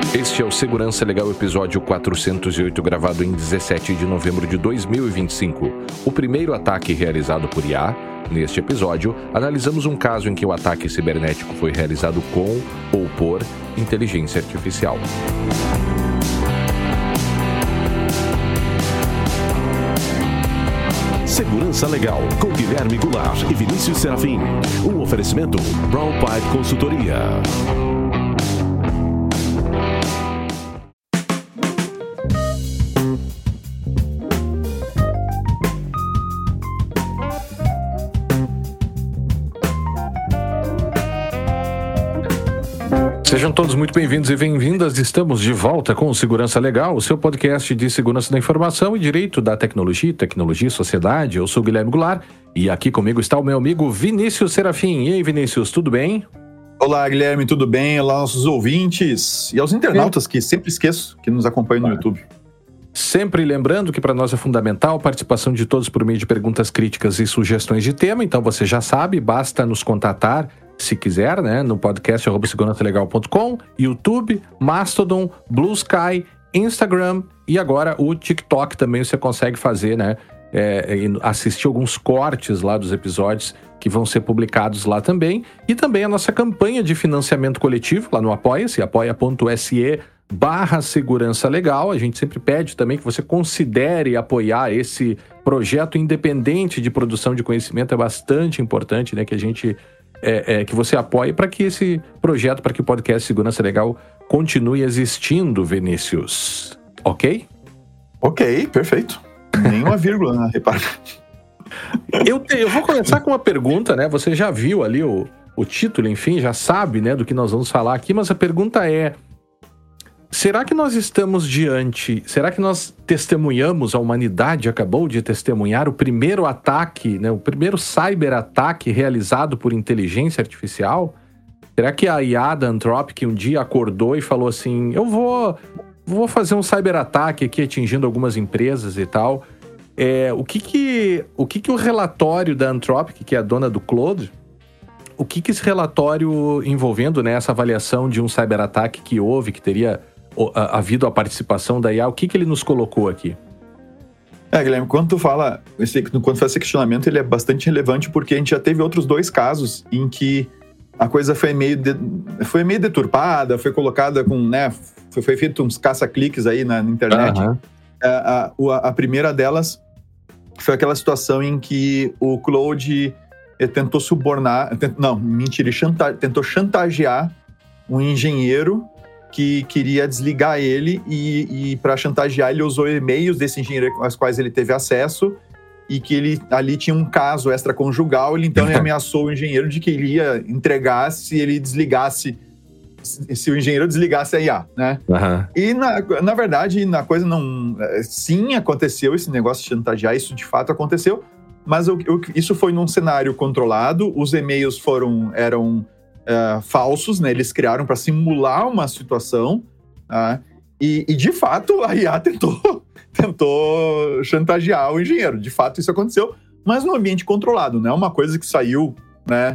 Este é o Segurança Legal, episódio 408, gravado em 17 de novembro de 2025. O primeiro ataque realizado por IA. Neste episódio, analisamos um caso em que o ataque cibernético foi realizado com ou por inteligência artificial. Segurança Legal, com Guilherme Goulart e Vinícius Serafim. Um oferecimento Brown Pipe Consultoria. Sejam todos muito bem-vindos e bem-vindas. Estamos de volta com o Segurança Legal, o seu podcast de segurança da informação e direito da tecnologia e sociedade. Eu sou o Guilherme Goulart e aqui comigo está o meu amigo Vinícius Serafim. E aí, Vinícius, tudo bem? Olá, Guilherme, tudo bem? Olá, nossos ouvintes e aos internautas que sempre esqueço que nos acompanham no YouTube. Sempre lembrando que para nós é fundamental a participação de todos por meio de perguntas críticas e sugestões de tema. Então você já sabe, basta nos contatar se quiser, né, no podcast @segurançalegal.com, YouTube, Mastodon, Blue Sky, Instagram e agora o TikTok também você consegue fazer, né, assistir alguns cortes lá dos episódios que vão ser publicados lá também. E também a nossa campanha de financiamento coletivo lá no Apoia-se, apoia.se/Segurança Legal. A gente sempre pede também que você considere apoiar esse projeto independente de produção de conhecimento. É bastante importante, né, que a gente que você apoie para que esse projeto, para que o podcast Segurança Legal continue existindo, Vinícius. Ok? Ok, perfeito. Nenhuma vírgula, né? Repara. Eu vou começar com uma pergunta, né? Você já viu ali o título, enfim, já sabe, né, do que nós vamos falar aqui, mas a pergunta é: será que nós testemunhamos, a humanidade acabou de testemunhar o primeiro ataque, né, o primeiro cyberataque realizado por inteligência artificial? Será que a IA da Anthropic um dia acordou e falou assim, eu vou fazer um cyberataque aqui atingindo algumas empresas e tal? O que o relatório da Anthropic, que é a dona do Claude, o que esse relatório envolvendo, né, essa avaliação de um cyberataque que houve, que teria havido a participação da IA, o que ele nos colocou aqui? Guilherme, quando faz esse questionamento, ele é bastante relevante porque a gente já teve outros dois casos em que a coisa foi meio deturpada, foi colocada com, né, foi feito uns caça-cliques aí na internet. Uhum. A primeira delas foi aquela situação em que o Claude tentou tentou chantagear um engenheiro que queria desligar ele e para chantagear ele usou e-mails desse engenheiro aos quais ele teve acesso e que ele ali tinha um caso extraconjugal, ele ameaçou o engenheiro de que ele ia entregar se o engenheiro desligasse a IA, né? Uhum. E na verdade, na coisa não... Sim, aconteceu esse negócio de chantagear, isso de fato aconteceu, mas isso foi num cenário controlado, os e-mails eram falsos, né? Eles criaram para simular uma situação, tá? E de fato a IA tentou chantagear o engenheiro. De fato isso aconteceu, mas no ambiente controlado, não é uma coisa que saiu, né,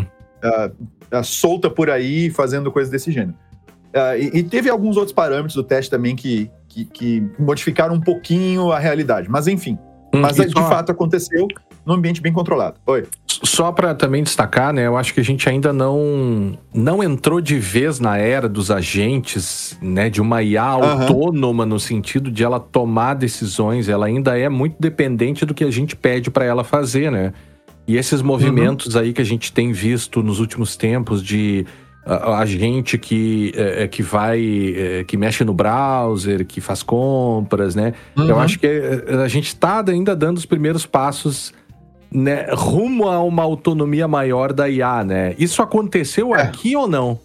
solta por aí fazendo coisas desse gênero. E teve alguns outros parâmetros do teste também que modificaram um pouquinho a realidade, mas enfim. Mas de fato aconteceu num ambiente bem controlado. Oi. Só para também destacar, né, eu acho que a gente ainda não entrou de vez na era dos agentes, né, de uma IA autônoma no sentido de ela tomar decisões. Ela ainda é muito dependente do que a gente pede para ela fazer, né? E esses movimentos aí que a gente tem visto nos últimos tempos de agente que mexe no browser, que faz compras, né? Eu acho que a gente está ainda dando os primeiros passos, né, rumo a uma autonomia maior da IA, né? Isso aconteceu aqui ou não?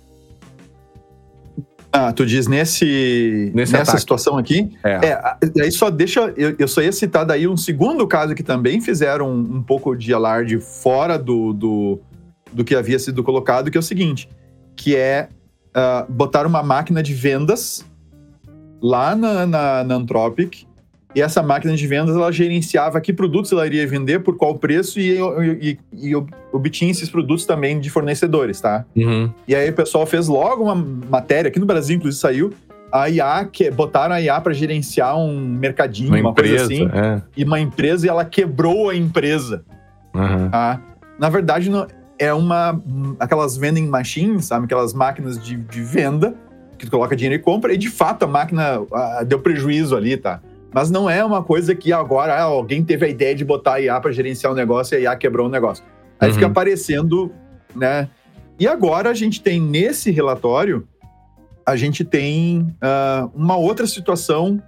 Tu diz nessa situação aqui? Aí só deixa... Eu só ia citar daí um segundo caso que também fizeram um pouco de alarde fora do que havia sido colocado, que é o seguinte, que é botar uma máquina de vendas lá na Anthropic. E essa máquina de vendas, ela gerenciava que produtos ela iria vender, por qual preço, e obtinha esses produtos também de fornecedores, tá? Uhum. E aí o pessoal fez logo uma matéria, aqui no Brasil inclusive saiu, a IA, botaram a IA para gerenciar um mercadinho, uma coisa assim, e uma empresa, e ela quebrou a empresa. Tá? Na verdade, é aquelas vending machines, sabe? Aquelas máquinas de venda, que tu coloca dinheiro e compra, e de fato a máquina deu prejuízo ali, tá? Mas não é uma coisa que agora alguém teve a ideia de botar a IA para gerenciar o negócio e a IA quebrou o negócio. Aí fica aparecendo, né? E agora a gente tem, nesse relatório, a gente tem uma outra situação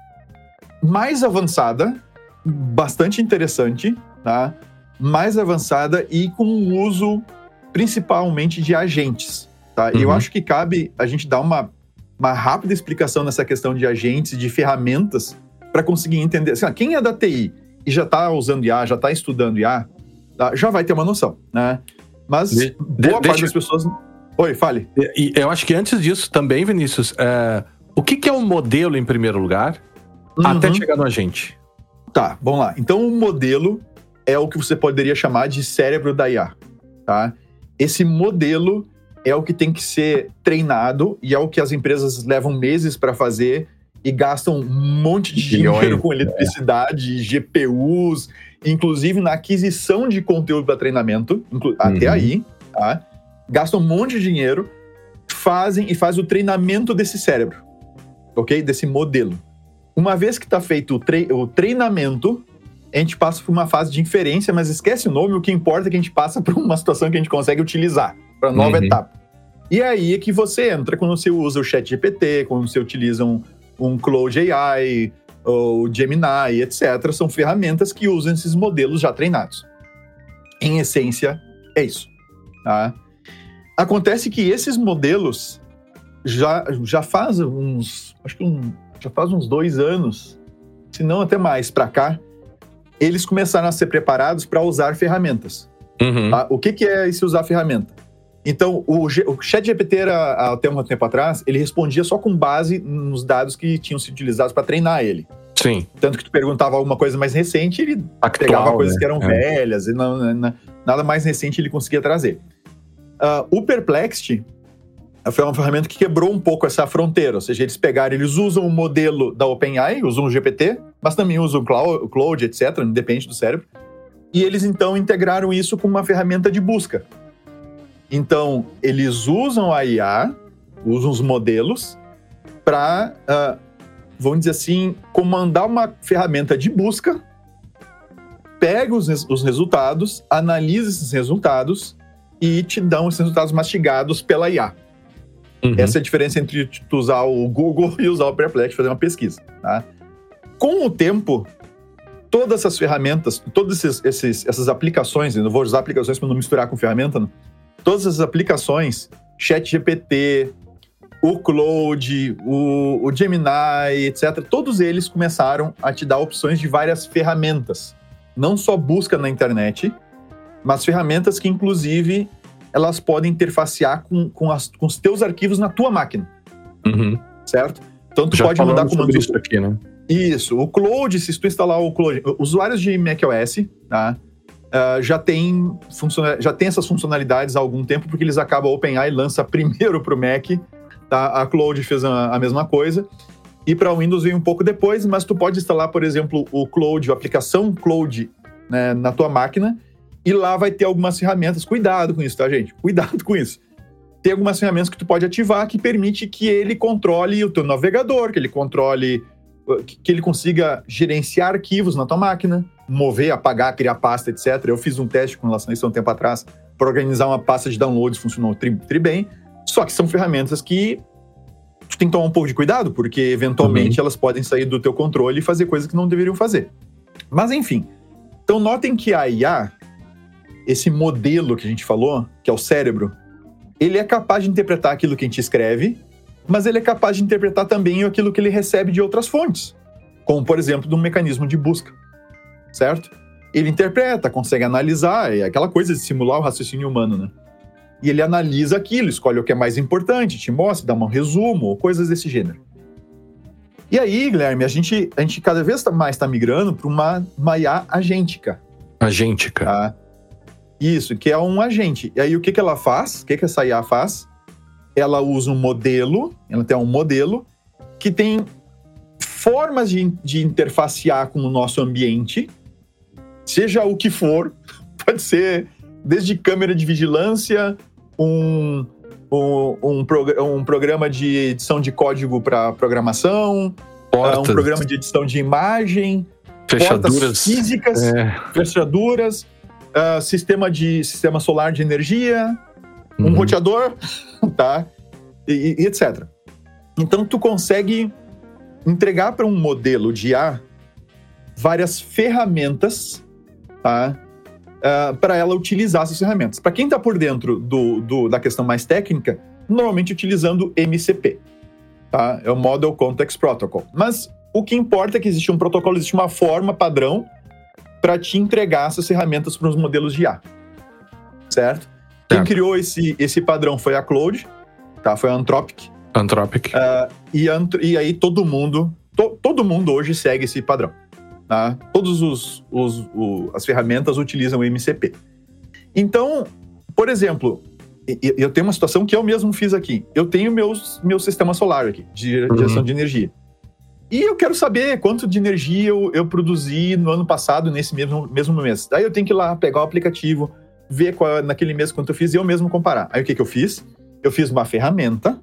mais avançada, bastante interessante, tá? Mais avançada e com o uso principalmente de agentes, tá? E eu acho que cabe a gente dar uma rápida explicação nessa questão de agentes, de ferramentas, para conseguir entender. Assim, quem é da TI e já está usando IA, já está estudando IA, tá? Já vai ter uma noção, né? Mas boa parte das pessoas... Oi, fale. E eu acho que antes disso também, Vinícius, o que é um modelo em primeiro lugar, até chegar no agente? Tá, vamos lá. Então, o modelo é o que você poderia chamar de cérebro da IA, tá? Esse modelo é o que tem que ser treinado e é o que as empresas levam meses para fazer e gastam um monte de dinheiro com eletricidade, GPUs, inclusive na aquisição de conteúdo para treinamento, até aí, tá? Gastam um monte de dinheiro, fazem o treinamento desse cérebro, ok? Desse modelo. Uma vez que está feito o treinamento, a gente passa por uma fase de inferência, mas esquece o nome, o que importa é que a gente passa por uma situação que a gente consegue utilizar para a nova etapa. E aí é que você entra quando você usa o ChatGPT, quando você utiliza um Cloud AI, ou Gemini, etc. São ferramentas que usam esses modelos já treinados. Em essência, é isso. Tá? Acontece que esses modelos já faz uns 2 anos, se não até mais para cá, eles começaram a ser preparados para usar ferramentas. Tá? O que é esse usar ferramenta? Então, o ChatGPT até um tempo atrás, ele respondia só com base nos dados que tinham sido utilizados para treinar ele. Sim. Tanto que tu perguntava alguma coisa mais recente, ele pegava coisas que eram velhas, e nada mais recente ele conseguia trazer. O Perplexity foi uma ferramenta que quebrou um pouco essa fronteira, ou seja, eles usam o modelo da OpenAI, usam o GPT, mas também usam o Cloud, etc., depende do cérebro, e eles então integraram isso com uma ferramenta de busca. Então, eles usam a IA, usam os modelos, para, vamos dizer assim, comandar uma ferramenta de busca, pega os resultados, analisa esses resultados e te dão os resultados mastigados pela IA. Essa é a diferença entre tu usar o Google e usar o Perplexity fazer uma pesquisa. Tá? Com o tempo, todas essas ferramentas, todas essas aplicações, eu não vou usar aplicações para não misturar com ferramenta, não. Todas essas aplicações, ChatGPT, o Cloud, o Gemini, etc., todos eles começaram a te dar opções de várias ferramentas. Não só busca na internet, mas ferramentas que, inclusive, elas podem interfacear com os teus arquivos na tua máquina. Certo? Então, tu pode mandar comandos... isso aqui, né? Isso. O Cloud, se tu instalar o Cloud... Usuários de macOS, tá? Já tem essas funcionalidades há algum tempo, porque eles acabam, a OpenAI lança primeiro para o Mac, tá? A Cloud fez a mesma coisa, e para o Windows veio um pouco depois, mas tu pode instalar, por exemplo, o Cloud, a aplicação Cloud, né, na tua máquina, e lá vai ter algumas ferramentas. Cuidado com isso, tá, gente? Cuidado com isso. Tem algumas ferramentas que tu pode ativar que permite que ele controle o teu navegador, que ele consiga gerenciar arquivos na tua máquina, mover, apagar, criar pasta, etc. Eu fiz um teste com relação a isso há um tempo atrás para organizar uma pasta de downloads, funcionou tri bem. Só que são ferramentas que tu tem que tomar um pouco de cuidado, porque eventualmente elas podem sair do teu controle e fazer coisas que não deveriam fazer. Mas enfim, então notem que a IA, esse modelo que a gente falou, que é o cérebro, ele é capaz de interpretar aquilo que a gente escreve, mas ele é capaz de interpretar também aquilo que ele recebe de outras fontes, como, por exemplo, de um mecanismo de busca, certo? Ele interpreta, consegue analisar, é aquela coisa de simular o raciocínio humano, né? E ele analisa aquilo, escolhe o que é mais importante, te mostra, dá um resumo, ou coisas desse gênero. E aí, Guilherme, a gente cada vez mais está migrando para uma IA agêntica. Agêntica. Tá? Isso, que é um agente. E aí, o que ela faz? O que essa IA faz? Ela usa um modelo, ela tem um modelo, que tem formas de interfacear com o nosso ambiente, seja o que for, pode ser desde câmera de vigilância, um programa de edição de código para programação, um programa de edição de imagem, fechaduras portas físicas, fechaduras, sistema solar de energia, um roteador, tá? E etc. Então, tu consegue entregar para um modelo de IA várias ferramentas, tá? Para ela utilizar essas ferramentas. Para quem está por dentro da questão mais técnica, normalmente utilizando MCP, tá? É o Model Context Protocol. Mas o que importa é que existe um protocolo, existe uma forma padrão para te entregar essas ferramentas para os modelos de IA, certo? Quem criou esse padrão foi a Claude, tá? Foi a Anthropic. E aí todo mundo hoje segue esse padrão. Tá? Todas as ferramentas utilizam o MCP. Então, por exemplo, eu tenho uma situação que eu mesmo fiz aqui. Eu tenho meu sistema solar aqui, de geração de energia. E eu quero saber quanto de energia eu produzi no ano passado, nesse mesmo mês. Daí eu tenho que ir lá, pegar o aplicativo, ver naquele mês quanto eu fiz e eu mesmo comparar. Aí o que eu fiz? Eu fiz uma ferramenta,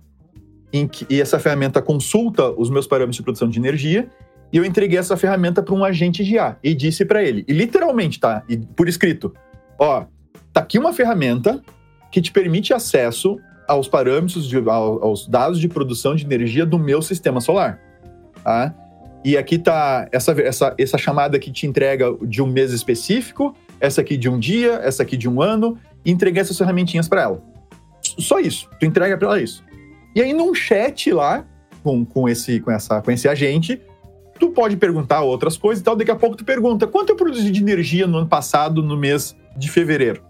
e essa ferramenta consulta os meus parâmetros de produção de energia, e eu entreguei essa ferramenta para um agente de IA e disse para ele, e literalmente, tá? E por escrito, ó, tá aqui uma ferramenta que te permite acesso aos parâmetros, aos dados de produção de energia do meu sistema solar, tá? E aqui tá essa chamada que te entrega de um mês específico, essa aqui de um dia, essa aqui de um ano, e entreguei essas ferramentinhas para ela. Só isso, tu entrega para ela isso. E aí num chat lá, com esse agente, tu pode perguntar outras coisas e tal, daqui a pouco tu pergunta, quanto eu produzi de energia no ano passado, no mês de fevereiro?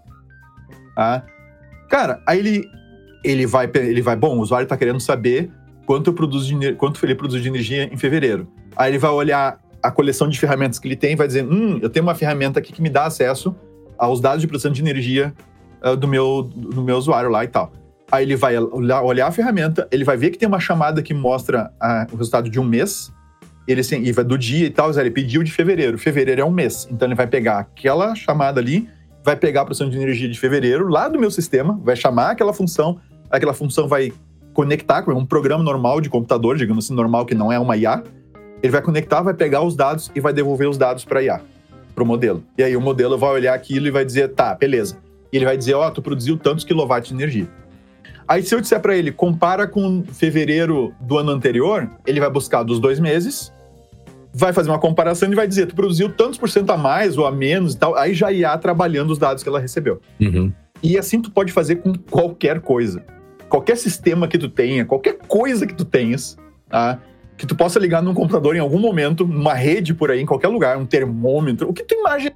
Ah, cara, aí ele vai, bom, o usuário tá querendo saber quanto ele produz de energia em fevereiro. Aí ele vai olhar a coleção de ferramentas que ele tem e vai dizer, eu tenho uma ferramenta aqui que me dá acesso aos dados de produção de energia do meu usuário lá e tal. Aí ele vai olhar a ferramenta, ele vai ver que tem uma chamada que mostra o resultado de um mês, e vai do dia e tal, ele pediu de fevereiro. Fevereiro é um mês. Então ele vai pegar aquela chamada ali, vai pegar a produção de energia de fevereiro lá do meu sistema, vai chamar aquela função vai conectar com um programa normal de computador, digamos assim, normal, que não é uma IA. Ele vai conectar, vai pegar os dados e vai devolver os dados para a IA, para o modelo. E aí o modelo vai olhar aquilo e vai dizer, tá, beleza. E ele vai dizer, tu produziu tantos quilowatts de energia. Aí se eu disser para ele, compara com fevereiro do ano anterior, ele vai buscar dos 2 meses, vai fazer uma comparação e vai dizer, tu produziu tantos por cento a mais ou a menos e tal, aí já ia trabalhando os dados que ela recebeu. E assim tu pode fazer com qualquer coisa. Qualquer sistema que tu tenha, qualquer coisa que tu tenhas, tá? Que tu possa ligar num computador em algum momento, numa rede por aí, em qualquer lugar, um termômetro, o que tu imagina.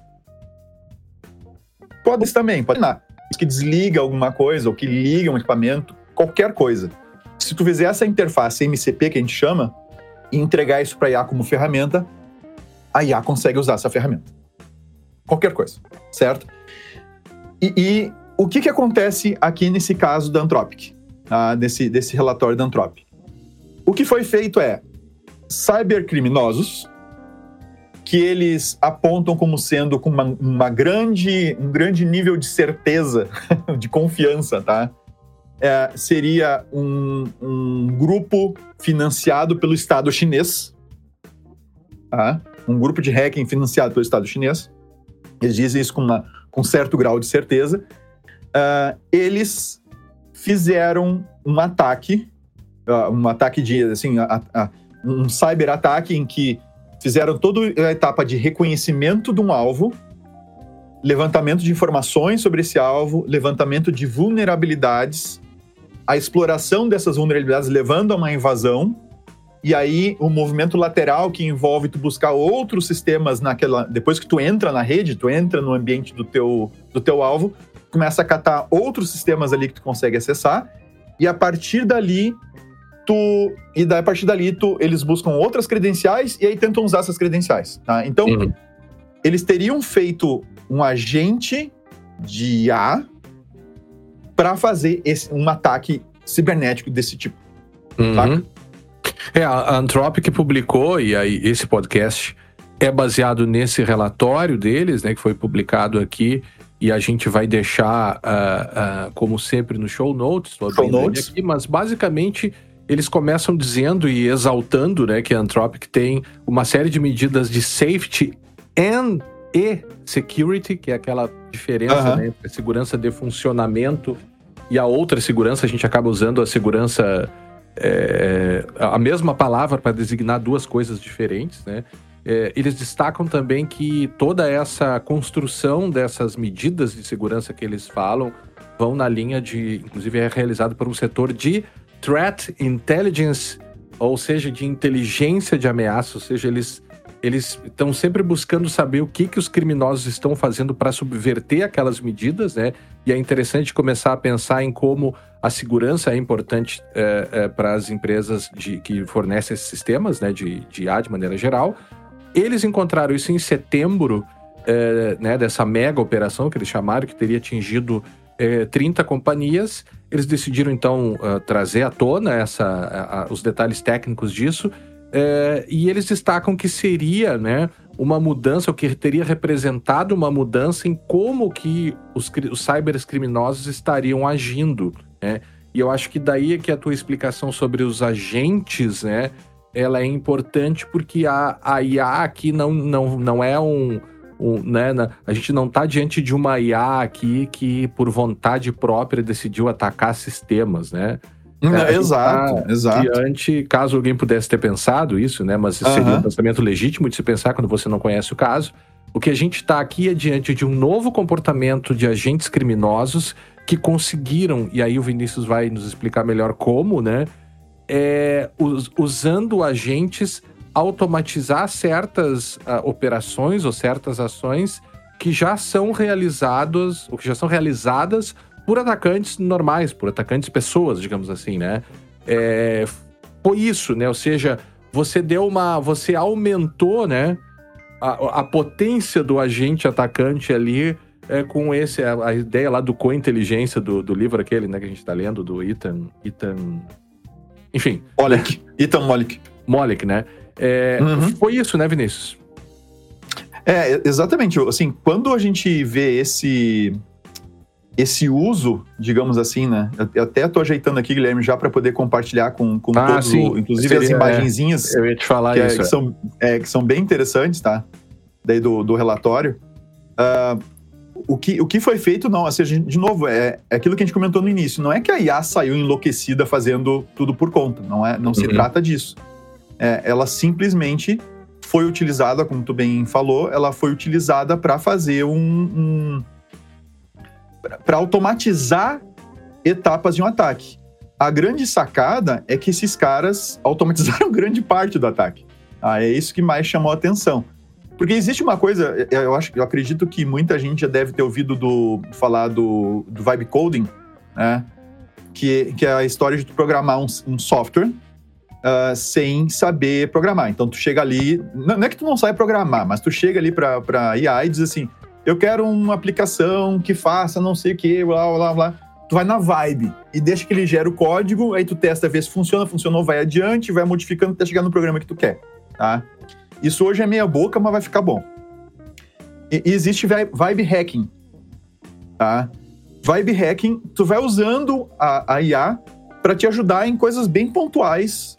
Pode também, pode ser que desliga alguma coisa, ou que liga um equipamento, qualquer coisa. Se tu fizer essa interface MCP, que a gente chama, e entregar isso para a IA como ferramenta, a IA consegue usar essa ferramenta. Qualquer coisa, certo? E o que acontece aqui nesse caso da Anthropic, desse relatório da Anthropic? O que foi feito é cybercriminosos, que eles apontam como sendo com um grande nível de certeza, de confiança, tá? Seria um grupo financiado pelo Estado chinês, tá? Um grupo de hacking financiado pelo Estado chinês. Eles dizem isso com certo grau de certeza. Eles fizeram um ataque de, assim, um cyber-ataque em que fizeram toda a etapa de reconhecimento de um alvo, levantamento de informações sobre esse alvo, levantamento de vulnerabilidades, a exploração dessas vulnerabilidades levando a uma invasão, e aí o movimento lateral que envolve tu buscar outros sistemas depois que tu entra na rede, tu entra no ambiente do teu alvo, começa a catar outros sistemas ali que tu consegue acessar, e a partir dali eles buscam outras credenciais e aí tentam usar essas credenciais, tá? Então, eles teriam feito um agente de IA para fazer um ataque cibernético desse tipo, saca? A Anthropic publicou, e aí esse podcast é baseado nesse relatório deles, né, que foi publicado aqui, e a gente vai deixar, como sempre, no show notes. Aqui, mas basicamente eles começam dizendo e exaltando, né, que a Anthropic tem uma série de medidas de safety e security, que é aquela diferença, né, entre a segurança de funcionamento e a outra segurança. A gente acaba usando a segurança, a mesma palavra para designar duas coisas diferentes, né? Eles destacam também que toda essa construção dessas medidas de segurança que eles falam vão na linha de, inclusive é realizado por um setor de Threat Intelligence, ou seja, de inteligência de ameaça, ou seja, eles estão sempre buscando saber o que os criminosos estão fazendo para subverter aquelas medidas, né? E é interessante começar a pensar em como a segurança é importante para as empresas que fornecem esses sistemas, né, de IA de maneira geral. Eles encontraram isso em setembro, né, dessa mega operação que eles chamaram, que teria atingido 30 companhias. Eles decidiram, então, trazer à tona os detalhes técnicos disso, e eles destacam que seria, né, uma mudança, o que teria representado uma mudança em como que os cybercriminosos estariam agindo, né? E eu acho que daí é que a tua explicação sobre os agentes, né, ela é importante, porque a IA aqui não é né, a gente não está diante de uma IA aqui que, por vontade própria, decidiu atacar sistemas, né? Exato. Diante, caso alguém pudesse ter pensado isso, né? Mas seria um pensamento legítimo de se pensar quando você não conhece o caso. O que a gente está aqui é diante de um novo comportamento de agentes criminosos que conseguiram, e aí o Vinícius vai nos explicar melhor como, né? Usando agentes, automatizar certas operações ou certas ações que já são realizadas, ou que já são realizadas por atacantes normais, por atacantes pessoas, digamos assim, né? Foi isso, né? Ou seja, você aumentou, né, a potência do agente atacante ali, com a ideia lá do co-inteligência do livro aquele, né, que a gente tá lendo, do Ethan... Enfim. Ethan Mollick. Mollick, né? Foi isso, né, Vinícius? Exatamente. Assim, quando a gente vê esse uso, digamos assim, né? Eu até tô ajeitando aqui, Guilherme, já para poder compartilhar com todos, sim. Inclusive as imagenzinhas. Eu ia te falar isso. Que são bem interessantes, tá? Daí do relatório. O que foi feito, não, assim, de novo, é aquilo que a gente comentou no início. Não é que a IA saiu enlouquecida fazendo tudo por conta. Não se trata disso. Ela simplesmente foi utilizada, como tu bem falou, ela foi utilizada para fazer para automatizar etapas de um ataque. A grande sacada é que esses caras automatizaram grande parte do ataque. É isso que mais chamou a atenção. Porque existe uma coisa, eu acredito que muita gente já deve ter ouvido falar do vibe coding, né? Que é a história de tu programar um software sem saber programar. Então tu chega ali, não é que tu não sabe programar, mas tu chega ali para IA e diz assim: eu quero uma aplicação que faça não sei o que, blá, blá, blá. Tu vai na vibe e deixa que ele gera o código, aí tu testa, vê se funcionou, vai adiante, vai modificando até chegar no programa que tu quer, tá? Isso hoje é meia boca, mas vai ficar bom. E existe vibe hacking, tá? Vibe hacking, tu vai usando a IA para te ajudar em coisas bem pontuais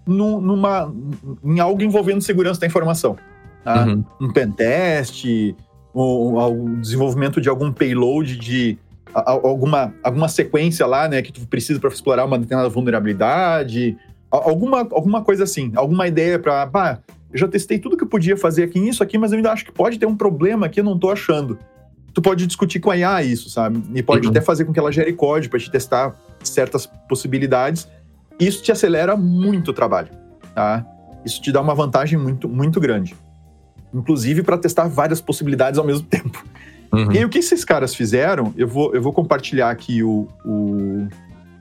em algo envolvendo segurança da informação, tá? Um pentest, o desenvolvimento de algum payload de alguma sequência lá, né, que tu precisa para explorar uma determinada vulnerabilidade, alguma coisa assim, alguma ideia para... eu já testei tudo que eu podia fazer aqui nisso aqui, mas eu ainda acho que pode ter um problema aqui, eu não tô achando. Tu pode discutir com a IA isso, sabe? E pode até fazer com que ela gere código para te testar certas possibilidades. Isso te acelera muito o trabalho, tá? Isso te dá uma vantagem muito, muito grande. Inclusive para testar várias possibilidades ao mesmo tempo. E aí, o que esses caras fizeram, eu vou compartilhar aqui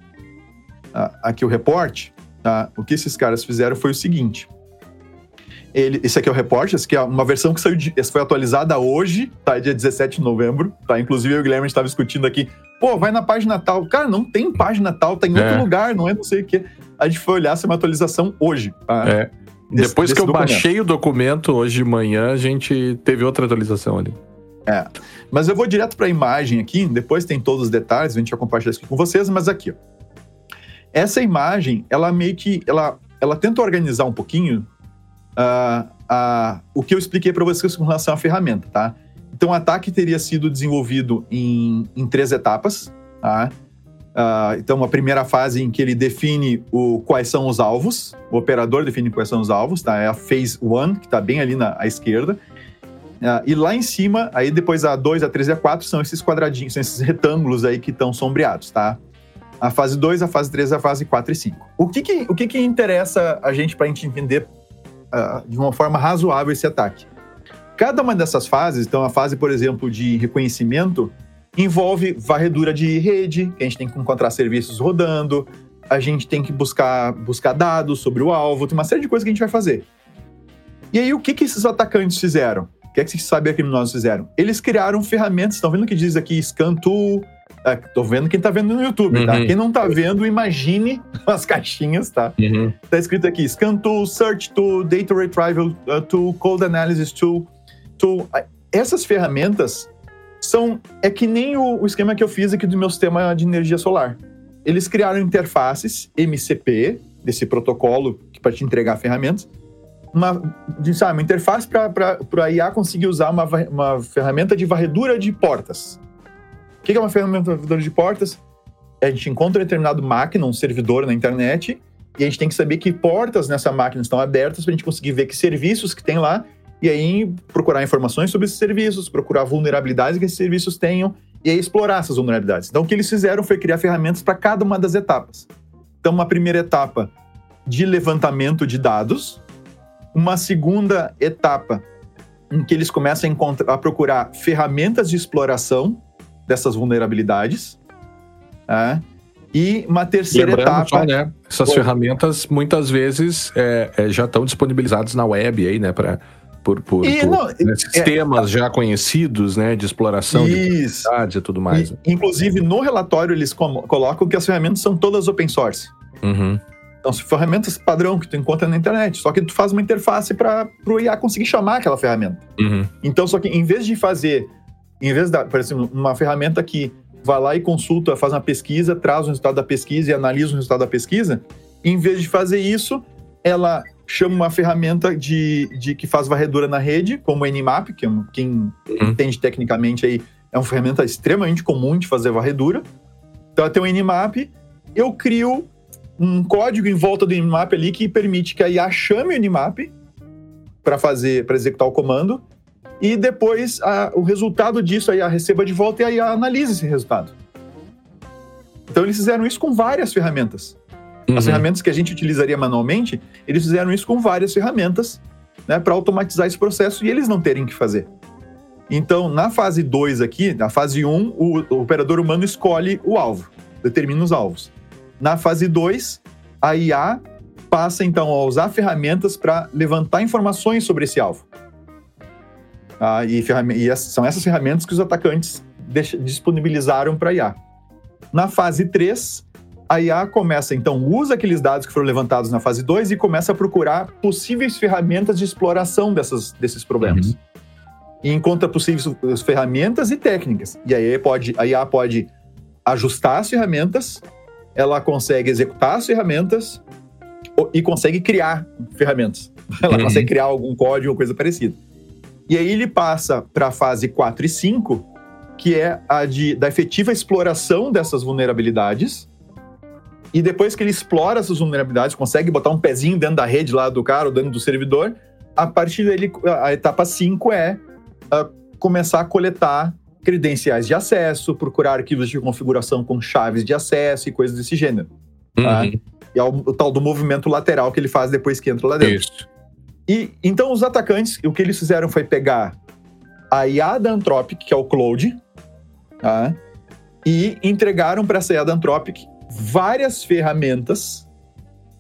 aqui o report, tá? O que esses caras fizeram foi o seguinte. Esse aqui é o report, esse aqui é uma versão que saiu essa foi atualizada hoje, tá? Dia 17 de novembro, tá? Inclusive eu e o Guilherme estava discutindo aqui, vai na página tal. Cara, não tem página tal, tá em outro lugar, não é não sei o quê. A gente foi olhar essa é uma atualização hoje. Tá? Depois que eu baixei o documento hoje de manhã, a gente teve outra atualização ali. Mas eu vou direto para a imagem aqui, depois tem todos os detalhes, a gente vai compartilhar isso aqui com vocês, mas aqui, ó. Essa imagem, ela meio que, ela tenta organizar um pouquinho o que eu expliquei para vocês com relação à ferramenta, tá? Então, o ataque teria sido desenvolvido em 3 etapas, tá? Então, a primeira fase em que ele define quais são os alvos, o operador define quais são os alvos, tá? É a Phase 1, que está bem ali à esquerda. E lá em cima, aí depois a 2, a 3 e a 4 são esses quadradinhos, são esses retângulos aí que estão sombreados, tá? A fase 2, a fase 3, a fase 4 e 5. O que interessa a gente para a gente entender de uma forma razoável esse ataque? Cada uma dessas fases, então a fase, por exemplo, de reconhecimento, envolve varredura de rede, que a gente tem que encontrar serviços rodando, a gente tem que buscar dados sobre o alvo, tem uma série de coisas que a gente vai fazer. E aí, o que esses atacantes fizeram? O que esses cybercriminosos fizeram? Eles criaram ferramentas, estão vendo o que diz aqui, Scan Tool, tô vendo quem tá vendo no YouTube, tá? Quem não tá vendo, imagine as caixinhas, tá? Tá escrito aqui, Scan Tool, Search Tool, Data Retrieval Tool, Code Analysis Tool. Essas ferramentas é que nem o esquema que eu fiz aqui do meu sistema de energia solar. Eles criaram interfaces MCP, desse protocolo para te entregar ferramentas, uma interface para a IA conseguir usar uma ferramenta de varredura de portas. O que é uma ferramenta de varredura de portas? A gente encontra uma determinada máquina, um servidor na internet, e a gente tem que saber que portas nessa máquina estão abertas para a gente conseguir ver que serviços que tem lá, e aí procurar informações sobre esses serviços, procurar vulnerabilidades que esses serviços tenham, e aí explorar essas vulnerabilidades. Então, o que eles fizeram foi criar ferramentas para cada uma das etapas. Então, uma primeira etapa de levantamento de dados, uma segunda etapa em que eles começam a procurar ferramentas de exploração dessas vulnerabilidades, e uma terceira etapa... Só, né? Essas ferramentas, muitas vezes, já estão disponibilizadas na web aí, né, por sistemas já conhecidos, né, de exploração de vulnerabilidades e tudo mais. Inclusive, no relatório, eles colocam que as ferramentas são todas open source. Então, são ferramentas padrão que tu encontra na internet, só que tu faz uma interface para o IA conseguir chamar aquela ferramenta. Então, só que em vez por exemplo, uma ferramenta que vai lá e consulta, faz uma pesquisa, traz o resultado da pesquisa e analisa o resultado da pesquisa, em vez de fazer isso, ela chama uma ferramenta que faz varredura na rede, como o Nmap, que quem entende tecnicamente aí, é uma ferramenta extremamente comum de fazer varredura. Então, ela tem o Nmap, eu crio um código em volta do Nmap ali que permite que a IA chame o Nmap para executar o comando, e depois o resultado disso a IA receba de volta e a IA analisa esse resultado. Então, eles fizeram isso com várias ferramentas. As ferramentas que a gente utilizaria manualmente, eles fizeram isso com várias ferramentas, né, para automatizar esse processo e eles não terem que fazer. Então, na fase 2 aqui, na fase 1, o operador humano escolhe o alvo, determina os alvos. Na fase 2, a IA passa, então, a usar ferramentas para levantar informações sobre esse alvo. São essas ferramentas que os atacantes disponibilizaram para a IA. Na fase 3, a IA começa, então, usa aqueles dados que foram levantados na fase 2 e começa a procurar possíveis ferramentas de exploração desses problemas. E encontra possíveis ferramentas e técnicas. E aí a IA pode ajustar as ferramentas, ela consegue executar as ferramentas e consegue criar ferramentas. Ela consegue criar algum código ou coisa parecida. E aí ele passa para a fase 4 e 5, que é a da efetiva exploração dessas vulnerabilidades. E depois que ele explora essas vulnerabilidades, consegue botar um pezinho dentro da rede lá do cara ou dentro do servidor, a partir dele, a etapa 5 é começar a coletar credenciais de acesso, procurar arquivos de configuração com chaves de acesso e coisas desse gênero. Tá? E é o tal do movimento lateral que ele faz depois que entra lá dentro. Isso. E então os atacantes, o que eles fizeram foi pegar a IA da Anthropic, que é o Claude, tá? E entregaram para essa IA da Anthropic várias ferramentas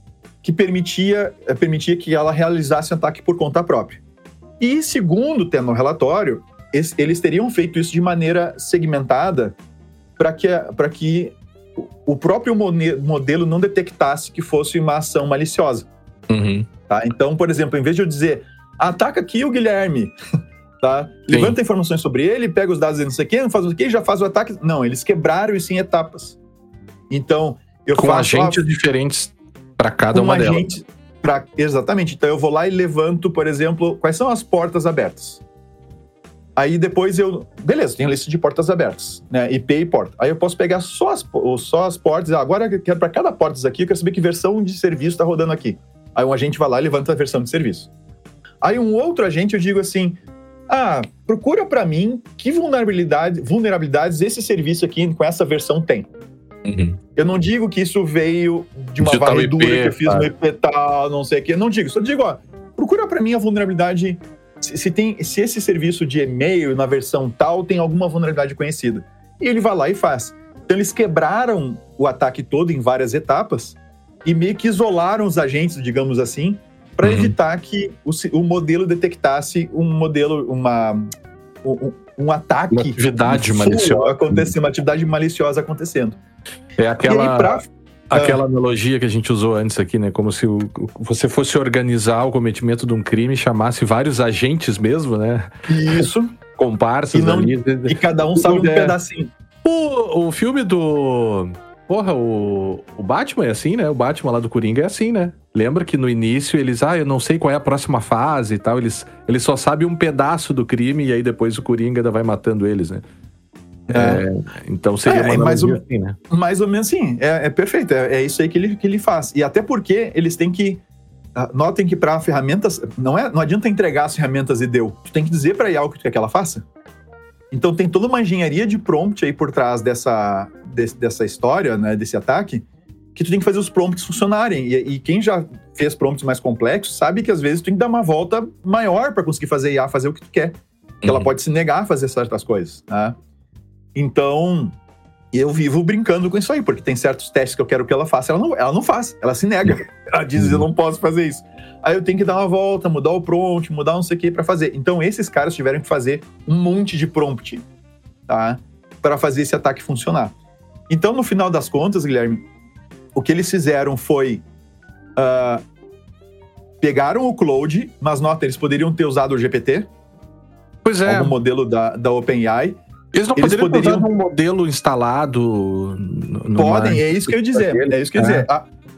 que permitia que ela realizasse um ataque por conta própria. E segundo tem no relatório, eles teriam feito isso de maneira segmentada para que o próprio modelo não detectasse que fosse uma ação maliciosa. Uhum. Tá? Então, por exemplo, em vez de eu dizer, ataca aqui o Guilherme, tá? Levanta informações sobre ele, pega os dados e não sei o quê, faz o quê, já faz o ataque. Não, eles quebraram isso em etapas. Então, eu com faço... agentes diferentes para cada uma delas. Exatamente. Então, eu vou lá e levanto, por exemplo, quais são as portas abertas. Aí depois beleza, tem a lista de portas abertas, né? IP e porta. Aí eu posso pegar só as portas. Agora eu quero para cada porta aqui, eu quero saber que versão de serviço está rodando aqui. Aí um agente vai lá e levanta a versão de serviço. Aí um outro agente eu digo assim, procura para mim que vulnerabilidades esse serviço aqui com essa versão tem. Uhum. Eu não digo que isso veio de uma varredura que eu fiz no IP tal, não sei o quê. Não digo, só digo, procura para mim a vulnerabilidade... Se esse serviço de e-mail na versão tal tem alguma vulnerabilidade conhecida. E ele vai lá e faz. Então eles quebraram o ataque todo em várias etapas e meio que isolaram os agentes, digamos assim, para evitar que o modelo detectasse um ataque... Uma atividade maliciosa. Uma atividade maliciosa acontecendo. É aquela analogia que a gente usou antes aqui, né? Como se você fosse organizar o cometimento de um crime e chamasse vários agentes mesmo, né? Isso. Comparsas ali. E cada um sabe um pedacinho. O filme do... o Batman é assim, né? O Batman lá do Coringa é assim, né? Lembra que no início eles... eu não sei qual é a próxima fase e tal. Eles só sabem um pedaço do crime e aí depois o Coringa ainda vai matando eles, né? Então seria uma analogia assim, né? Mais ou menos assim, é perfeito, é isso aí que ele faz. E até porque eles têm que... Notem que para ferramentas, não adianta entregar as ferramentas e deu. Tu tem que dizer para a IA o que tu quer que ela faça. Então tem toda uma engenharia de prompt aí por trás dessa história, né, desse ataque, que tu tem que fazer os prompts funcionarem. E quem já fez prompts mais complexos sabe que às vezes tu tem que dar uma volta maior para conseguir fazer a IA fazer o que tu quer. Porque ela pode se negar a fazer certas coisas, né? Então, eu vivo brincando com isso aí, porque tem certos testes que eu quero que ela faça, ela não faz, ela se nega. Ela diz, eu não posso fazer isso. Aí eu tenho que dar uma volta, mudar o prompt, mudar não sei o que pra fazer. Então, esses caras tiveram que fazer um monte de prompt, tá? Para fazer esse ataque funcionar. Então, no final das contas, Guilherme, o que eles fizeram foi... pegaram o Claude, mas nota, eles poderiam ter usado o GPT. Pois é. Algum modelo da OpenAI. Eles não poderiam usar um modelo instalado? Podem, é isso que eu ia dizer. É isso que eu ia dizer.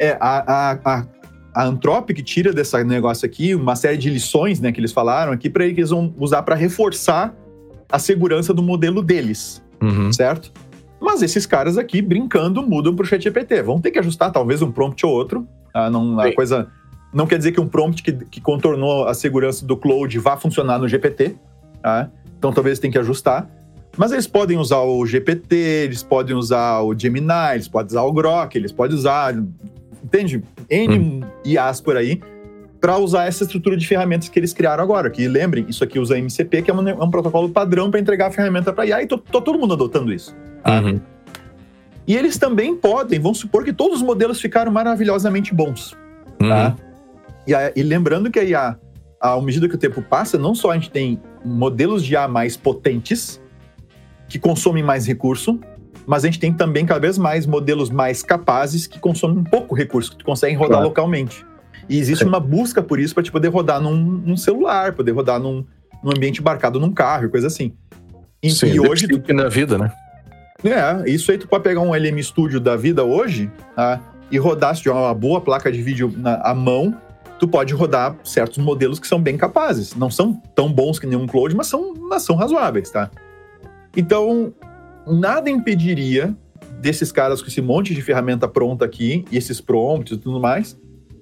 A Anthropic tira desse negócio aqui uma série de lições, né, que eles falaram aqui, para eles vão usar para reforçar a segurança do modelo deles, certo? Mas esses caras aqui, brincando, mudam pro ChatGPT. Vão ter que ajustar talvez um prompt ou outro. A coisa não quer dizer que um prompt que contornou a segurança do Claude vá funcionar no GPT. Tá? Então talvez tenha que ajustar. Mas eles podem usar o GPT, eles podem usar o Gemini, eles podem usar o Grok, eles podem usar, entende? N IAs por aí, para usar essa estrutura de ferramentas que eles criaram agora. Que lembrem, isso aqui usa MCP, que é um protocolo padrão para entregar a ferramenta para IA, e tô todo mundo adotando isso. Tá? E eles também podem, vamos supor que todos os modelos ficaram maravilhosamente bons. Tá? E lembrando que a IA, à medida que o tempo passa, não só a gente tem modelos de IA mais potentes, que consomem mais recurso, mas a gente tem também cada vez mais modelos mais capazes que consomem pouco recurso, que tu consegue rodar localmente. E existe uma busca por isso para te poder rodar num celular, poder rodar num ambiente embarcado num carro, coisa assim. E hoje na vida, né? Isso aí tu pode pegar um LM Studio da vida hoje, tá? E rodar, se tiver uma boa placa de vídeo à mão, tu pode rodar certos modelos que são bem capazes. Não são tão bons que nenhum Claude, mas são razoáveis, tá? Então, nada impediria desses caras com esse monte de ferramenta pronta aqui, e esses prompts e tudo mais,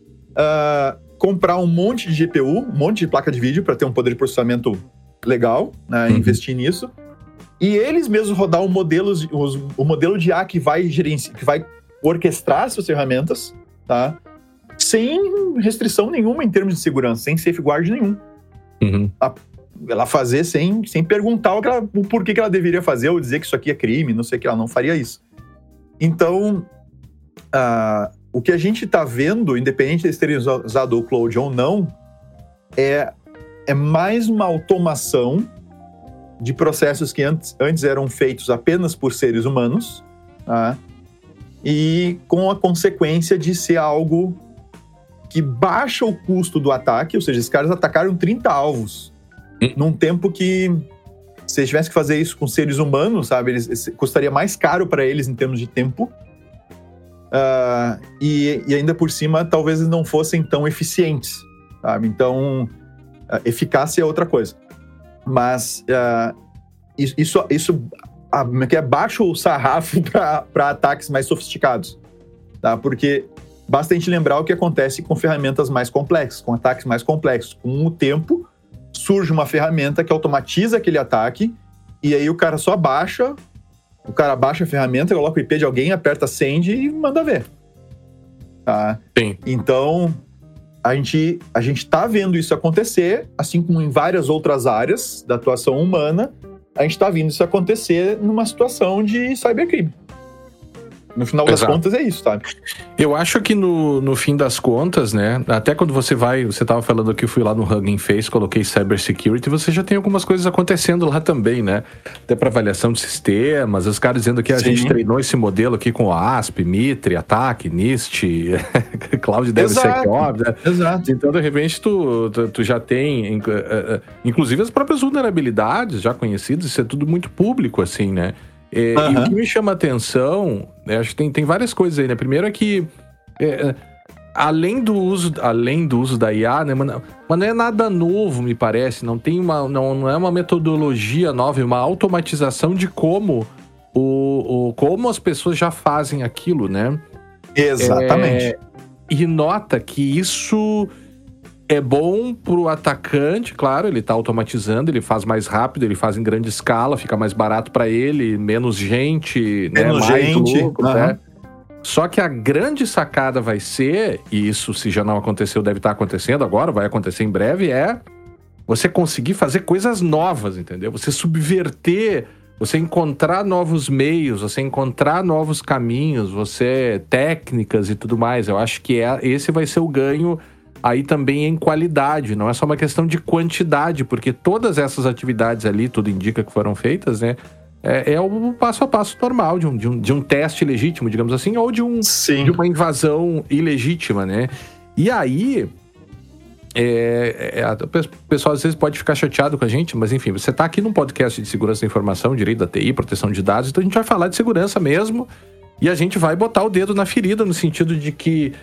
comprar um monte de GPU, um monte de placa de vídeo para ter um poder de processamento legal, né, investir nisso, e eles mesmos rodar o modelo de IA que vai orquestrar essas ferramentas, tá? Sem restrição nenhuma em termos de segurança, sem safeguard nenhum. Ela fazer sem perguntar o porquê que ela deveria fazer, ou dizer que isso aqui é crime, não sei o que, ela não faria isso. Então, o que a gente está vendo, independente de eles terem usado o Cloud ou não, é mais uma automação de processos que antes eram feitos apenas por seres humanos, tá? E com a consequência de ser algo que baixa o custo do ataque, ou seja, esses caras atacaram 30 alvos num tempo que, se eles tivessem que fazer isso com seres humanos, sabe, custaria mais caro para eles em termos de tempo. E ainda por cima, talvez eles não fossem tão eficientes, sabe? Então, eficácia é outra coisa. Mas isso baixa o sarrafo para ataques mais sofisticados, tá? Porque basta a gente lembrar o que acontece com ferramentas mais complexas, com ataques mais complexos. Com o tempo, surge uma ferramenta que automatiza aquele ataque, e aí o cara só baixa, a ferramenta, coloca o IP de alguém, aperta send e manda ver. Tá? Sim. Então, a gente tá vendo isso acontecer, assim como em várias outras áreas da atuação humana, a gente tá vendo isso acontecer numa situação de cybercrime. No final das contas é isso, tá? Eu acho que no fim das contas, né, até quando você tava falando que eu fui lá no Hugging Face, coloquei Cybersecurity, você já tem algumas coisas acontecendo lá também, né? Até para avaliação de sistemas, os caras dizendo que a gente treinou esse modelo aqui com ASP, Mitre, Attack, NIST, Cloud DevSecOps, né? Exato. Então, de repente, tu já tem, inclusive as próprias vulnerabilidades já conhecidas, isso é tudo muito público, assim, né? E o que me chama a atenção, acho que tem várias coisas aí, né? Primeiro é que, além do uso da IA, né, mas não é nada novo, me parece. Não é uma metodologia nova, é uma automatização de como as pessoas já fazem aquilo, né? Exatamente. E nota que isso é bom pro atacante, claro, ele tá automatizando, ele faz mais rápido, ele faz em grande escala, fica mais barato para ele, menos gente, menos gente, né? Só que a grande sacada vai ser, e isso se já não aconteceu, deve estar acontecendo agora, vai acontecer em breve, é você conseguir fazer coisas novas, entendeu? Você subverter, você encontrar novos meios, você encontrar novos caminhos, técnicas e tudo mais. Eu acho que esse vai ser o ganho aí também em qualidade, não é só uma questão de quantidade, porque todas essas atividades ali, tudo indica que foram feitas, né? É o passo a passo normal de um teste legítimo, digamos assim, ou de uma invasão ilegítima, né? E aí, o pessoal às vezes pode ficar chateado com a gente, mas enfim, você tá aqui num podcast de segurança da informação, direito da TI, proteção de dados, então a gente vai falar de segurança mesmo, e a gente vai botar o dedo na ferida, no sentido de que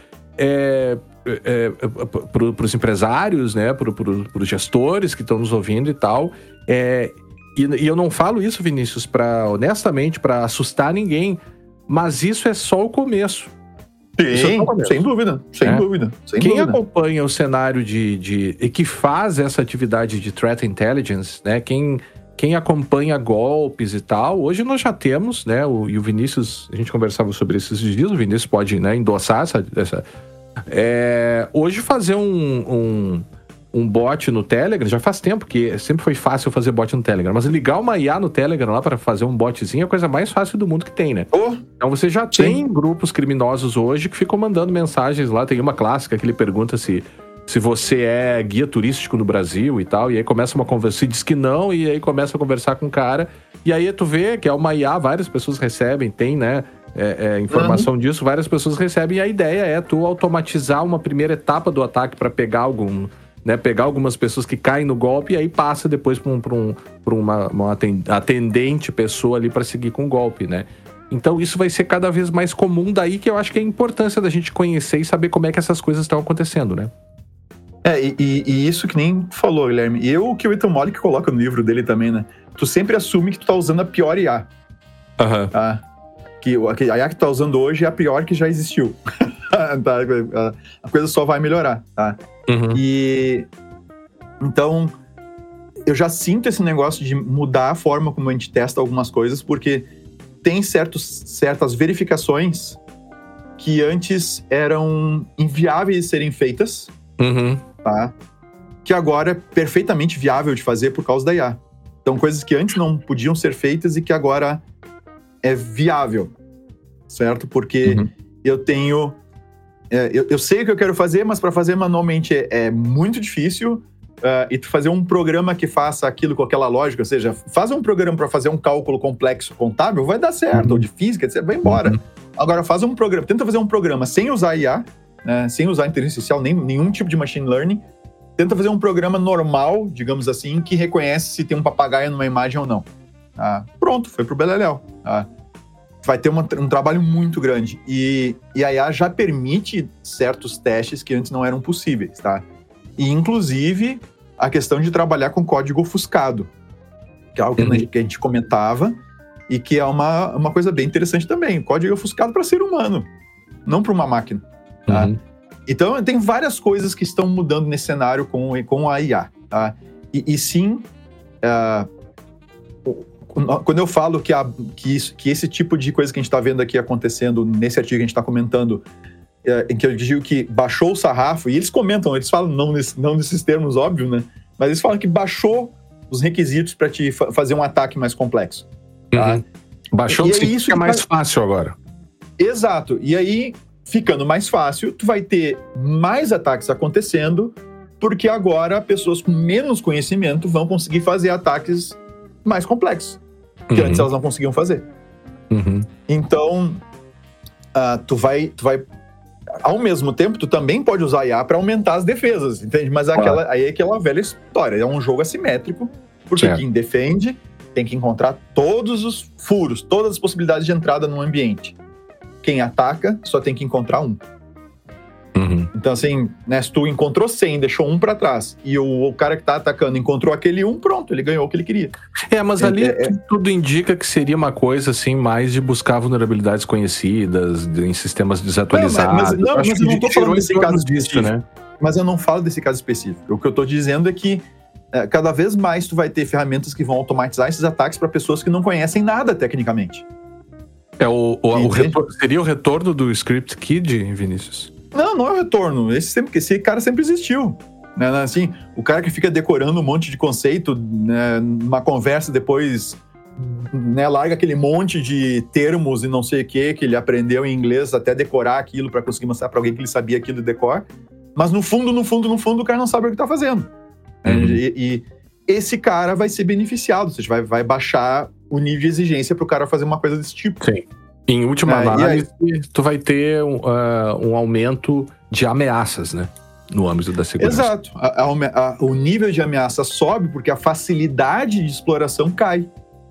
para os empresários, né, para os gestores que estão nos ouvindo e tal, e eu não falo isso, Vinícius, honestamente, para assustar ninguém, mas isso é só o começo. Sim, sem dúvida. Quem acompanha o cenário e que faz essa atividade de Threat Intelligence, né, quem acompanha golpes e tal, hoje nós já temos, né, e o Vinícius, a gente conversava sobre esses dias, o Vinícius pode, né, endossar essa hoje fazer um bot no Telegram, já faz tempo que sempre foi fácil fazer bot no Telegram, mas ligar uma IA no Telegram lá para fazer um botzinho é a coisa mais fácil do mundo que tem, né? Então você já tem grupos criminosos hoje que ficam mandando mensagens lá, tem uma clássica que ele pergunta se você é guia turístico no Brasil e tal, e aí começa uma conversa, diz que não, e aí começa a conversar com o cara, e aí tu vê que é uma IA, várias pessoas recebem, tem, né, informação disso, várias pessoas recebem, e a ideia é tu automatizar uma primeira etapa do ataque para pegar algumas pessoas que caem no golpe, e aí passa depois para uma atendente pessoa ali para seguir com o golpe, né? Então isso vai ser cada vez mais comum, daí que eu acho que é a importância da gente conhecer e saber como é que essas coisas estão acontecendo, né? E isso que nem falou, Guilherme. E o que o Ethan Mollick coloca no livro dele também, né? Tu sempre assume que tu tá usando a pior IA. Tá? Que a IA que tu tá usando hoje é a pior que já existiu. Tá? A coisa só vai melhorar, tá? E então eu já sinto esse negócio de mudar a forma como a gente testa algumas coisas, porque tem certas verificações que antes eram inviáveis de serem feitas, tá? Que agora é perfeitamente viável de fazer por causa da IA. Então, coisas que antes não podiam ser feitas e que agora é viável, certo? Porque eu tenho eu sei o que eu quero fazer, mas para fazer manualmente é muito difícil. E tu fazer um programa que faça aquilo com aquela lógica, ou seja, faz um programa para fazer um cálculo complexo contábil, vai dar certo, ou de física, etc., vai embora. Agora, faz um programa, tenta fazer um programa sem usar IA, né, sem usar inteligência artificial, nenhum tipo de machine learning, tenta fazer um programa normal, digamos assim, que reconhece se tem um papagaio numa imagem ou não. Pronto, foi pro beleléu. Vai ter um trabalho muito grande. E a IA já permite certos testes que antes não eram possíveis, tá? E, inclusive, a questão de trabalhar com código ofuscado, que é algo que a gente comentava e que é uma coisa bem interessante também. Código ofuscado para ser humano, não para uma máquina. Tá? Então, tem várias coisas que estão mudando nesse cenário com a IA. Tá? E sim, quando eu falo que esse tipo de coisa que a gente está vendo aqui acontecendo nesse artigo que a gente está comentando, em que eu digo que baixou o sarrafo, e eles comentam, eles falam, não nesses termos, óbvio, né? Mas eles falam que baixou os requisitos para te fazer um ataque mais complexo. Tá? Baixou o que fica mais fácil agora. Exato. E aí, ficando mais fácil, tu vai ter mais ataques acontecendo, porque agora pessoas com menos conhecimento vão conseguir fazer ataques mais complexos, que antes elas não conseguiam fazer. Então, tu vai ao mesmo tempo, tu também pode usar IA para aumentar as defesas, entende? Mas aí é aquela velha história, é um jogo assimétrico, porque quem defende tem que encontrar todos os furos, todas as possibilidades de entrada no ambiente. Quem ataca só tem que encontrar um. Então, assim, né, se tu encontrou 100, deixou um para trás, e o cara que tá atacando encontrou aquele um, pronto, ele ganhou o que ele queria. Mas ali tudo indica que seria uma coisa, assim, mais de buscar vulnerabilidades conhecidas, em sistemas desatualizados. Mas eu não tô falando desse caso específico, né? Mas eu não falo desse caso específico. O que eu tô dizendo é que cada vez mais tu vai ter ferramentas que vão automatizar esses ataques para pessoas que não conhecem nada tecnicamente. Seria o retorno do Script Kid, Vinícius? Não é o retorno. Esse cara sempre existiu. Né? Assim, o cara que fica decorando um monte de conceito, né, numa conversa depois, né, larga aquele monte de termos e não sei o que ele aprendeu em inglês até decorar aquilo para conseguir mostrar para alguém que ele sabia aquilo de decor. Mas no fundo, o cara não sabe o que está fazendo. E esse cara vai ser beneficiado. Ou seja, vai baixar o nível de exigência para o cara fazer uma coisa desse tipo. Sim. Em última análise, tu vai ter um aumento de ameaças, né? No âmbito da segurança. Exato. O nível de ameaça sobe porque a facilidade de exploração cai.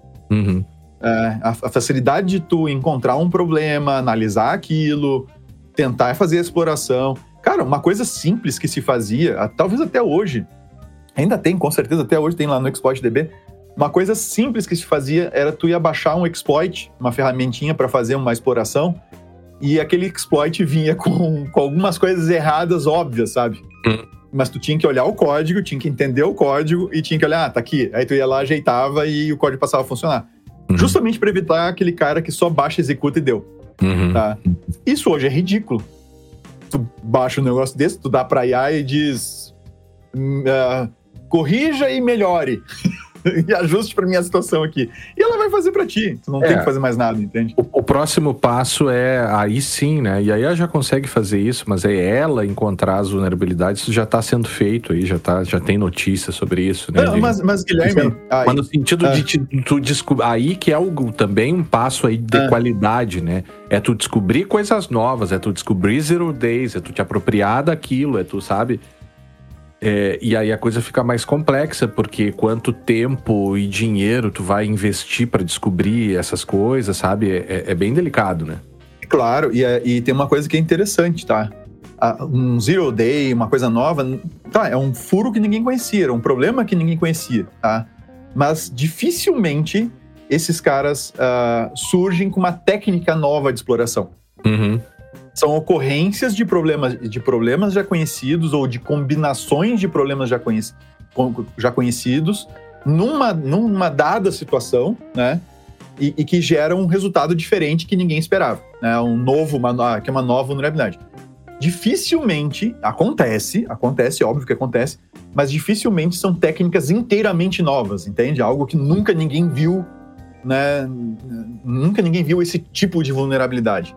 A facilidade de tu encontrar um problema, analisar aquilo, tentar fazer a exploração. Cara, uma coisa simples que se fazia, talvez até hoje, ainda tem, com certeza, até hoje tem lá no ExploitDB. Uma coisa simples que se fazia era tu ia baixar um exploit, uma ferramentinha para fazer uma exploração, e aquele exploit vinha com algumas coisas erradas óbvias, sabe? Mas tu tinha que olhar o código, tinha que entender o código e tinha que olhar, tá aqui. Aí tu ia lá, ajeitava e o código passava a funcionar. Justamente para evitar aquele cara que só baixa, executa e deu. Tá? Isso hoje é ridículo. Tu baixa um negócio desse, tu dá pra IA e diz corrija e melhore. E ajuste pra minha situação aqui. E ela vai fazer pra ti. Tu não tem que fazer mais nada, entende? O próximo passo é aí sim, né? E aí ela já consegue fazer isso, mas é ela encontrar as vulnerabilidades. Isso já tá sendo feito aí, já tem notícia sobre isso, né? Não, mas Guilherme... Mas no sentido de tu descobrir... Aí que é também um passo aí de qualidade, né? É tu descobrir coisas novas, é tu descobrir zero days, é tu te apropriar daquilo, é tu, sabe... e aí a coisa fica mais complexa, porque quanto tempo e dinheiro tu vai investir para descobrir essas coisas, sabe? É bem delicado, né? Claro, e tem uma coisa que é interessante, tá? Um zero day, uma coisa nova, tá? É um furo que ninguém conhecia, era um problema que ninguém conhecia, tá? Mas dificilmente esses caras surgem com uma técnica nova de exploração. São ocorrências de problemas já conhecidos ou de combinações de problemas já conhecidos numa dada situação, né? E que geram um resultado diferente que ninguém esperava, né? Que é uma nova vulnerabilidade. Dificilmente acontece, óbvio que acontece, mas dificilmente são técnicas inteiramente novas, entende? Algo que nunca ninguém viu, né? Nunca ninguém viu esse tipo de vulnerabilidade.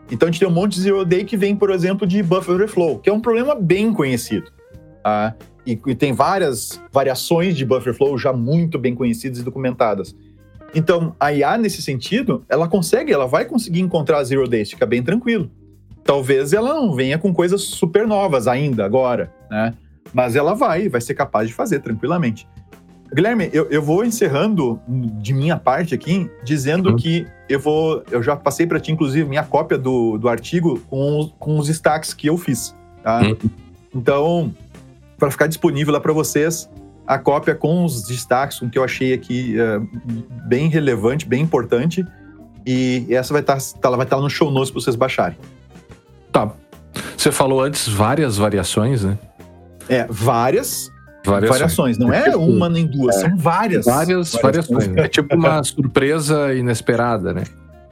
Então a gente tem um monte de Zero Day que vem, por exemplo, de Buffer Overflow, que é um problema bem conhecido. Tá? E tem várias variações de Buffer Overflow já muito bem conhecidas e documentadas. Então, a IA, nesse sentido, ela vai conseguir encontrar Zero Days, fica bem tranquilo. Talvez ela não venha com coisas super novas ainda, agora, né? Mas ela vai ser capaz de fazer tranquilamente. Guilherme, eu vou encerrando de minha parte aqui, dizendo que eu já passei para ti, inclusive, minha cópia do artigo com os destaques que eu fiz, tá? Então, para ficar disponível lá para vocês, a cópia com os destaques, com o que eu achei aqui bem relevante, bem importante, e essa vai estar lá no show notes para vocês baixarem. Tá. Você falou antes várias variações, né? Várias variações. Não é uma nem duas, são várias variações. É tipo uma surpresa inesperada, né?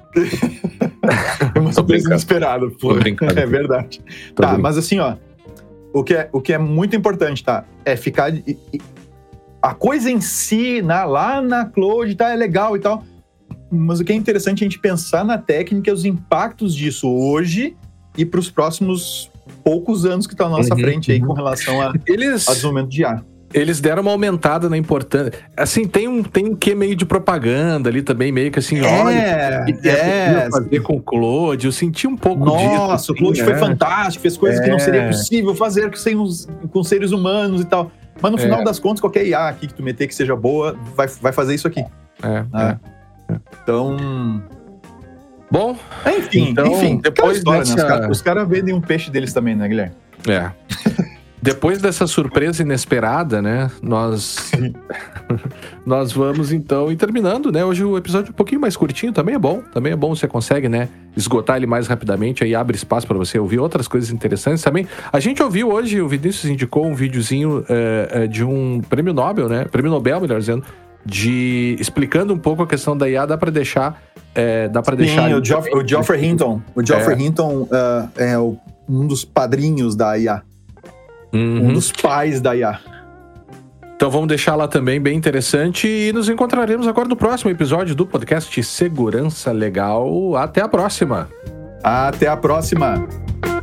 Uma surpresa inesperada, pô. É verdade. Tá, mas assim, ó, o que é muito importante, tá? É ficar... A coisa em si, lá na Cloud, tá, é legal e tal, mas o que é interessante é a gente pensar na técnica e os impactos disso hoje e para os próximos poucos anos que estão à nossa frente aí com relação a desenvolvimento de IA. Eles deram uma aumentada na importância. Assim, tem um quê meio de propaganda ali também, meio que assim, olha, fazer com o Claude. Eu senti um pouco disso. Nossa, o Claude foi fantástico, fez coisas que não seria possível fazer com seres humanos e tal. Mas no final das contas, qualquer IA aqui que tu meter que seja boa, vai fazer isso aqui. Então... Bom, enfim, depois história, né? Os caras vendem um peixe deles também, né, Guilherme? Depois dessa surpresa inesperada, né, nós vamos então ir terminando, né? Hoje o episódio é um pouquinho mais curtinho, também é bom, você consegue, né, esgotar ele mais rapidamente, aí abre espaço para você ouvir outras coisas interessantes também. A gente ouviu hoje, o Vinícius indicou um videozinho de um prêmio Nobel, né, prêmio Nobel, melhor dizendo, explicando um pouco a questão da IA, dá para deixar... Sim, o Geoffrey Hinton. O Geoffrey Hinton é um dos padrinhos da IA. Um dos pais da IA. Então vamos deixar lá também, bem interessante. E nos encontraremos agora no próximo episódio do podcast Segurança Legal. Até a próxima! Até a próxima!